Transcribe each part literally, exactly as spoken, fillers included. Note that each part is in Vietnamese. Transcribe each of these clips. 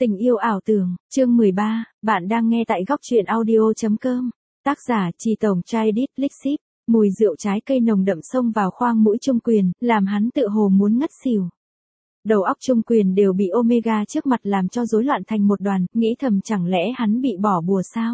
Tình yêu ảo tưởng, chương mười ba, bạn đang nghe tại góc truyện audio.com. Tác giả Trì Tổng Trident Lixip. Mùi rượu trái cây nồng đậm xông vào khoang mũi Trung Quyền, làm hắn tựa hồ muốn ngất xỉu. Đầu óc Trung Quyền đều bị Omega trước mặt làm cho rối loạn thành một đoàn, nghĩ thầm chẳng lẽ hắn bị bỏ bùa sao?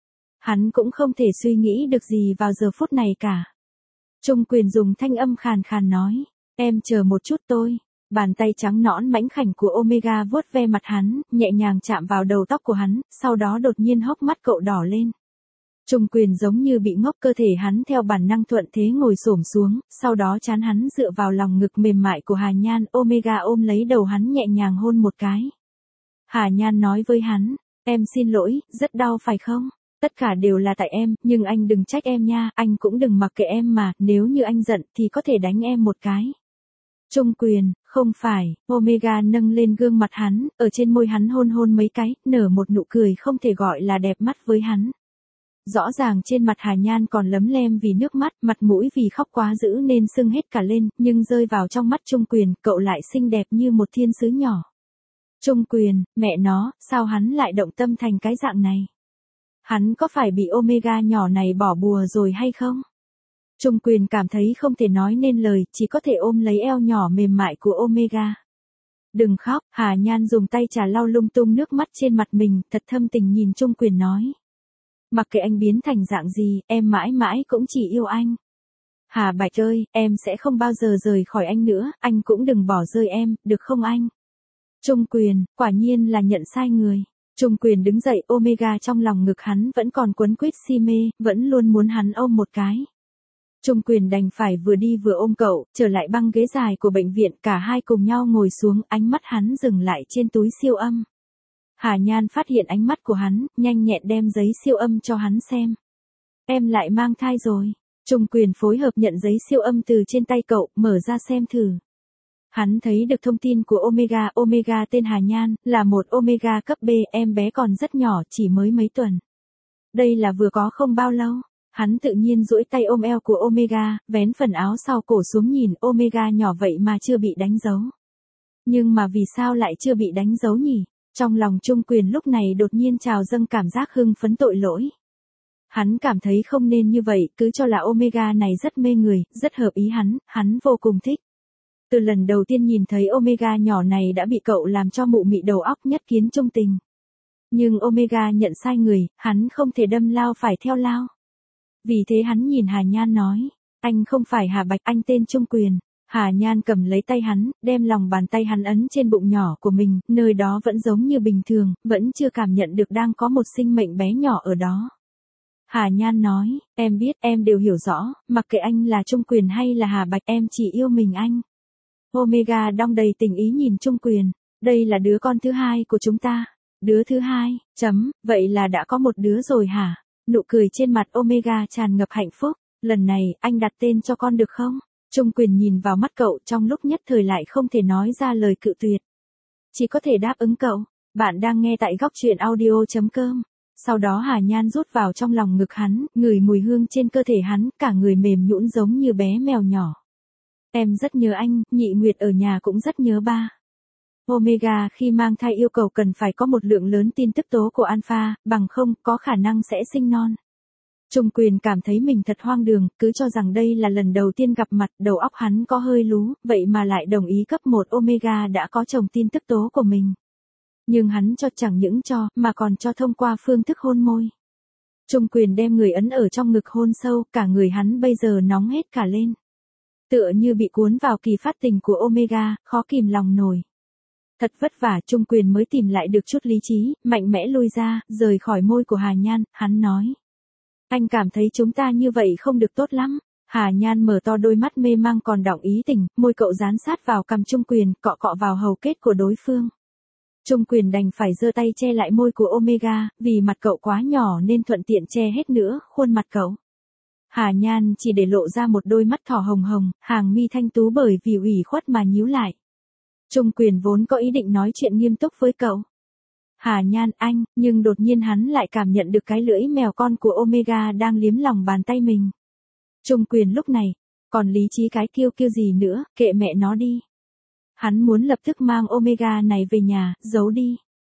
Hắn cũng không thể suy nghĩ được gì vào giờ phút này cả. Trung Quyền dùng thanh âm khàn khàn nói, em chờ một chút tôi. Bàn tay trắng nõn mảnh khảnh của Omega vuốt ve mặt hắn, nhẹ nhàng chạm vào đầu tóc của hắn, sau đó đột nhiên hốc mắt cậu đỏ lên. Trung Quyền giống như bị ngốc, cơ thể hắn theo bản năng thuận thế ngồi xổm xuống, sau đó trán hắn dựa vào lòng ngực mềm mại của Hà Nhan, Omega ôm lấy đầu hắn nhẹ nhàng hôn một cái. Hà Nhan nói với hắn, em xin lỗi, rất đau phải không? Tất cả đều là tại em, nhưng anh đừng trách em nha, anh cũng đừng mặc kệ em mà, nếu như anh giận thì có thể đánh em một cái. Trung Quyền, không phải, Omega nâng lên gương mặt hắn, ở trên môi hắn hôn hôn mấy cái, nở một nụ cười không thể gọi là đẹp mắt với hắn. Rõ ràng trên mặt Hà Nhan còn lấm lem vì nước mắt, mặt mũi vì khóc quá dữ nên sưng hết cả lên, nhưng rơi vào trong mắt Trung Quyền, cậu lại xinh đẹp như một thiên sứ nhỏ. Trung Quyền, mẹ nó, sao hắn lại động tâm thành cái dạng này? Hắn có phải bị Omega nhỏ này bỏ bùa rồi hay không? Trung Quyền cảm thấy không thể nói nên lời, chỉ có thể ôm lấy eo nhỏ mềm mại của Omega. Đừng khóc, Hà Nhan dùng tay trà lau lung tung nước mắt trên mặt mình, thật thâm tình nhìn Trung Quyền nói. Mặc kệ anh biến thành dạng gì, em mãi mãi cũng chỉ yêu anh. Hà Bạch ơi, em sẽ không bao giờ rời khỏi anh nữa, anh cũng đừng bỏ rơi em, được không anh? Trung Quyền, quả nhiên là nhận sai người. Trung Quyền đứng dậy, Omega trong lòng ngực hắn vẫn còn quấn quýt si mê, vẫn luôn muốn hắn ôm một cái. Trung Quyền đành phải vừa đi vừa ôm cậu, trở lại băng ghế dài của bệnh viện, cả hai cùng nhau ngồi xuống, ánh mắt hắn dừng lại trên túi siêu âm. Hà Nhan phát hiện ánh mắt của hắn, nhanh nhẹn đem giấy siêu âm cho hắn xem. Em lại mang thai rồi. Trung Quyền phối hợp nhận giấy siêu âm từ trên tay cậu, mở ra xem thử. Hắn thấy được thông tin của Omega, Omega tên Hà Nhan, là một Omega cấp B, em bé còn rất nhỏ, chỉ mới mấy tuần. Đây là vừa có không bao lâu. Hắn tự nhiên duỗi tay ôm eo của Omega, vén phần áo sau cổ xuống nhìn Omega nhỏ vậy mà chưa bị đánh dấu. Nhưng mà vì sao lại chưa bị đánh dấu nhỉ? Trong lòng Trung Quyền lúc này đột nhiên trào dâng cảm giác hưng phấn tội lỗi. Hắn cảm thấy không nên như vậy, cứ cho là Omega này rất mê người, rất hợp ý hắn, hắn vô cùng thích. Từ lần đầu tiên nhìn thấy Omega nhỏ này đã bị cậu làm cho mụ mị đầu óc, nhất kiến trung tình. Nhưng Omega nhận sai người, hắn không thể đâm lao phải theo lao. Vì thế hắn nhìn Hà Nhan nói, anh không phải Hà Bạch, anh tên Trung Quyền. Hà Nhan cầm lấy tay hắn, đem lòng bàn tay hắn ấn trên bụng nhỏ của mình, nơi đó vẫn giống như bình thường, vẫn chưa cảm nhận được đang có một sinh mệnh bé nhỏ ở đó. Hà Nhan nói, em biết, em đều hiểu rõ, mặc kệ anh là Trung Quyền hay là Hà Bạch, em chỉ yêu mình anh. Omega đong đầy tình ý nhìn Trung Quyền, đây là đứa con thứ hai của chúng ta. Đứa thứ hai, chấm, vậy là đã có một đứa rồi hả? Nụ cười trên mặt Omega tràn ngập hạnh phúc, lần này, anh đặt tên cho con được không? Trung Quyền nhìn vào mắt cậu, trong lúc nhất thời lại không thể nói ra lời cự tuyệt. Chỉ có thể đáp ứng cậu, bạn đang nghe tại góc truyện audio.com. Sau đó Hà Nhan rút vào trong lòng ngực hắn, ngửi mùi hương trên cơ thể hắn, cả người mềm nhũn giống như bé mèo nhỏ. Em rất nhớ anh, Nhị Nguyệt ở nhà cũng rất nhớ ba. Omega khi mang thai yêu cầu cần phải có một lượng lớn tin tức tố của alpha, bằng không có khả năng sẽ sinh non. Trung Quyền cảm thấy mình thật hoang đường, cứ cho rằng đây là lần đầu tiên gặp mặt, đầu óc hắn có hơi lú, vậy mà lại đồng ý cấp một Omega đã có chồng tin tức tố của mình. Nhưng hắn cho chẳng những cho, mà còn cho thông qua phương thức hôn môi. Trung Quyền đem người ấn ở trong ngực hôn sâu, cả người hắn bây giờ nóng hết cả lên. Tựa như bị cuốn vào kỳ phát tình của Omega, khó kìm lòng nổi. Thật vất vả Trung Quyền mới tìm lại được chút lý trí, mạnh mẽ lui ra, rời khỏi môi của Hà Nhan, hắn nói. Anh cảm thấy chúng ta như vậy không được tốt lắm. Hà Nhan mở to đôi mắt mê mang còn đọng ý tình, môi cậu dán sát vào cằm Trung Quyền, cọ cọ vào hầu kết của đối phương. Trung Quyền đành phải giơ tay che lại môi của Omega, vì mặt cậu quá nhỏ nên thuận tiện che hết nữa khuôn mặt cậu. Hà Nhan chỉ để lộ ra một đôi mắt thỏ hồng hồng, hàng mi thanh tú bởi vì ủy khuất mà nhíu lại. Trung Quyền vốn có ý định nói chuyện nghiêm túc với cậu. Hà Nhan anh, nhưng đột nhiên hắn lại cảm nhận được cái lưỡi mèo con của Omega đang liếm lòng bàn tay mình. Trung Quyền lúc này, còn lý trí cái kiêu kiêu gì nữa, kệ mẹ nó đi. Hắn muốn lập tức mang Omega này về nhà, giấu đi.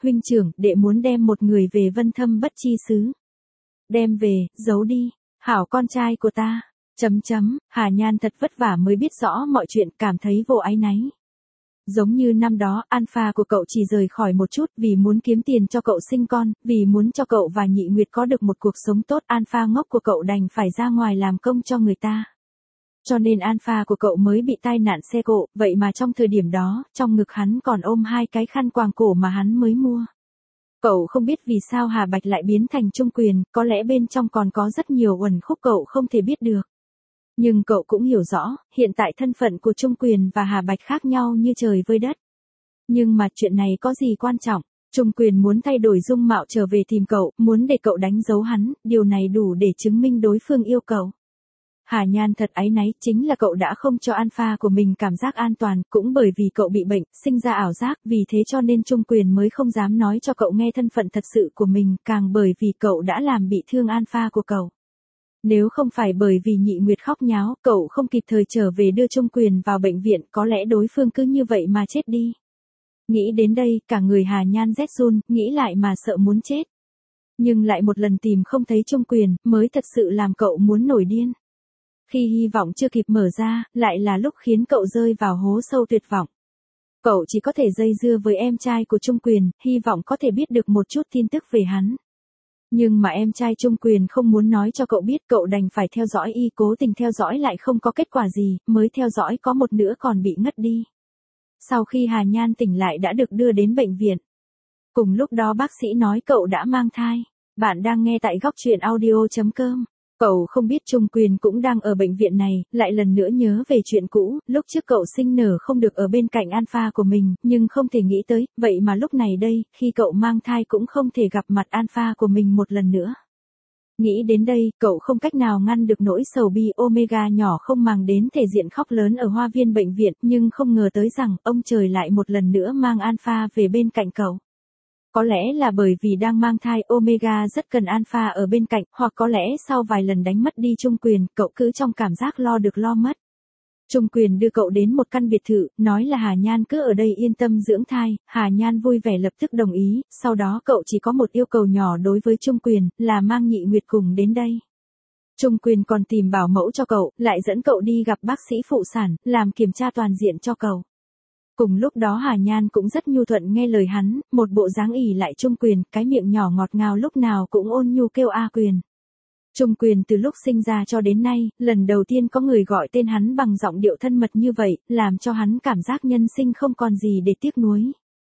huynh trưởng, đệ muốn đem một người về Vân Thâm Bất Chi xứ. Đem về, giấu đi, hảo con trai của ta. Chấm chấm, Hà Nhan thật vất vả mới biết rõ mọi chuyện, cảm thấy vô áy náy. Giống như năm đó, Alpha của cậu chỉ rời khỏi một chút vì muốn kiếm tiền cho cậu sinh con, vì muốn cho cậu và Nhị Nguyệt có được một cuộc sống tốt, Alpha ngốc của cậu đành phải ra ngoài làm công cho người ta. Cho nên Alpha của cậu mới bị tai nạn xe cộ, vậy mà trong thời điểm đó, trong ngực hắn còn ôm hai cái khăn quàng cổ mà hắn mới mua. Cậu không biết vì sao Hà Bạch lại biến thành Trung Quyền, có lẽ bên trong còn có rất nhiều uẩn khúc cậu không thể biết được. Nhưng cậu cũng hiểu rõ, hiện tại thân phận của Trung Quyền và Hà Bạch khác nhau như trời với đất. Nhưng mà chuyện này có gì quan trọng, Trung Quyền muốn thay đổi dung mạo trở về tìm cậu, muốn để cậu đánh dấu hắn, điều này đủ để chứng minh đối phương yêu cậu. Hà Nhan thật áy náy, chính là cậu đã không cho Alpha của mình cảm giác an toàn, cũng bởi vì cậu bị bệnh, sinh ra ảo giác, vì thế cho nên Trung Quyền mới không dám nói cho cậu nghe thân phận thật sự của mình, càng bởi vì cậu đã làm bị thương Alpha của cậu. Nếu không phải bởi vì Nhị Nguyệt khóc nháo, cậu không kịp thời trở về đưa Trung Quyền vào bệnh viện, có lẽ đối phương cứ như vậy mà chết đi. Nghĩ đến đây, cả người Hà Nhan rét run, nghĩ lại mà sợ muốn chết. Nhưng lại một lần tìm không thấy Trung Quyền, mới thật sự làm cậu muốn nổi điên. Khi hy vọng chưa kịp mở ra, lại là lúc khiến cậu rơi vào hố sâu tuyệt vọng. Cậu chỉ có thể dây dưa với em trai của Trung Quyền, hy vọng có thể biết được một chút tin tức về hắn. Nhưng mà em trai Trung Quyền không muốn nói cho cậu biết, cậu đành phải theo dõi y, cố tình theo dõi lại không có kết quả gì, mới theo dõi có một nữa còn bị ngất đi. Sau khi Hà Nhan tỉnh lại đã được đưa đến bệnh viện. Cùng lúc đó bác sĩ nói cậu đã mang thai. Bạn đang nghe tại góc truyện audio chấm com. Cậu không biết Trung Quyền cũng đang ở bệnh viện này, lại lần nữa nhớ về chuyện cũ, lúc trước cậu sinh nở không được ở bên cạnh Alpha của mình, nhưng không thể nghĩ tới, vậy mà lúc này đây, khi cậu mang thai cũng không thể gặp mặt Alpha của mình một lần nữa. Nghĩ đến đây, cậu không cách nào ngăn được nỗi sầu bi. Omega nhỏ không màng đến thể diện khóc lớn ở hoa viên bệnh viện, nhưng không ngờ tới rằng, ông trời lại một lần nữa mang Alpha về bên cạnh cậu. Có lẽ là bởi vì đang mang thai, Omega rất cần Alpha ở bên cạnh, hoặc có lẽ sau vài lần đánh mất đi Trung Quyền, cậu cứ trong cảm giác lo được lo mất. Trung Quyền đưa cậu đến một căn biệt thự, nói là Hà Nhan cứ ở đây yên tâm dưỡng thai, Hà Nhan vui vẻ lập tức đồng ý, sau đó cậu chỉ có một yêu cầu nhỏ đối với Trung Quyền, là mang Nhị Nguyệt cùng đến đây. Trung Quyền còn tìm bảo mẫu cho cậu, lại dẫn cậu đi gặp bác sĩ phụ sản, làm kiểm tra toàn diện cho cậu. Cùng lúc đó Hà Nhan cũng rất nhu thuận nghe lời hắn, một bộ dáng ỷ lại Trung Quyền, cái miệng nhỏ ngọt ngào lúc nào cũng ôn nhu kêu A Quyền. Trung Quyền từ lúc sinh ra cho đến nay, lần đầu tiên có người gọi tên hắn bằng giọng điệu thân mật như vậy, làm cho hắn cảm giác nhân sinh không còn gì để tiếc nuối.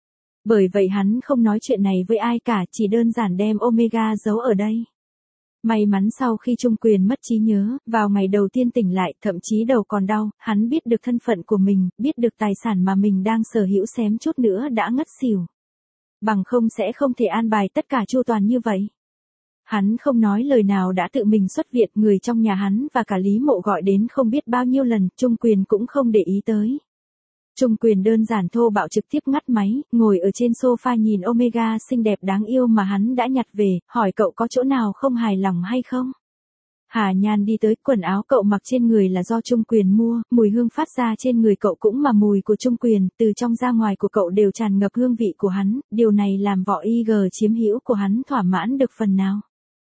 Bởi vậy hắn không nói chuyện này với ai cả, chỉ đơn giản đem Omega giấu ở đây. May mắn sau khi Trung Quyền mất trí nhớ, vào ngày đầu tiên tỉnh lại, thậm chí đầu còn đau, hắn biết được thân phận của mình, biết được tài sản mà mình đang sở hữu xém chút nữa đã ngất xỉu. Bằng không sẽ không thể an bài tất cả chu toàn như vậy. Hắn không nói lời nào đã tự mình xuất viện, người trong nhà hắn và cả Lý Mộ gọi đến không biết bao nhiêu lần, Trung Quyền cũng không để ý tới. Trung Quyền đơn giản thô bạo trực tiếp ngắt máy, ngồi ở trên sofa nhìn Omega xinh đẹp đáng yêu mà hắn đã nhặt về, hỏi cậu có chỗ nào không hài lòng hay không. Hà Nhan đi tới, quần áo cậu mặc trên người là do Trung Quyền mua, mùi hương phát ra trên người cậu cũng là mùi của Trung Quyền, từ trong ra ngoài của cậu đều tràn ngập hương vị của hắn, điều này làm vỏ i giê chiếm hữu của hắn thỏa mãn được phần nào.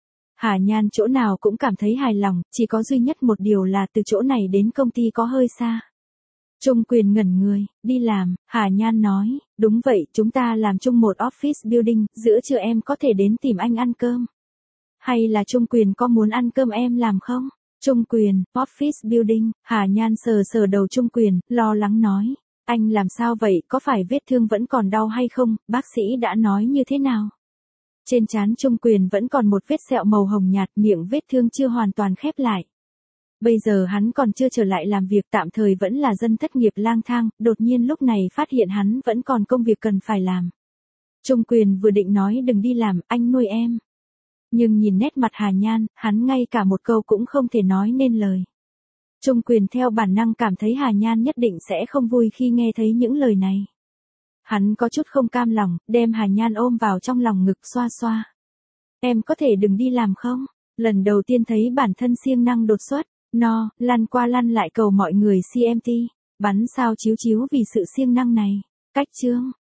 Hà Nhan chỗ nào cũng cảm thấy hài lòng, chỉ có duy nhất một điều là từ chỗ này đến công ty có hơi xa. Trung Quyền ngẩn người, đi làm, Hà Nhan nói, đúng vậy, chúng ta làm chung một office building, giữa trưa em có thể đến tìm anh ăn cơm. Hay là Trung Quyền có muốn ăn cơm em làm không? Trung Quyền, office building, Hà Nhan sờ sờ đầu Trung Quyền, lo lắng nói, anh làm sao vậy, có phải vết thương vẫn còn đau hay không, bác sĩ đã nói như thế nào? Trên trán Trung Quyền vẫn còn một vết sẹo màu hồng nhạt, miệng vết thương chưa hoàn toàn khép lại. Bây giờ hắn còn chưa trở lại làm việc, tạm thời vẫn là dân thất nghiệp lang thang, đột nhiên lúc này phát hiện hắn vẫn còn công việc cần phải làm. Trung Quyền vừa định nói đừng đi làm, anh nuôi em. Nhưng nhìn nét mặt Hà Nhan, hắn ngay cả một câu cũng không thể nói nên lời. Trung Quyền theo bản năng cảm thấy Hà Nhan nhất định sẽ không vui khi nghe thấy những lời này. Hắn có chút không cam lòng, đem Hà Nhan ôm vào trong lòng ngực xoa xoa. Em có thể đừng đi làm không? Lần đầu tiên thấy bản thân siêng năng đột xuất, no, lăn qua lăn lại cầu mọi người xê em tê, bắn sao chiếu chiếu vì sự siêng năng này. Cách chương.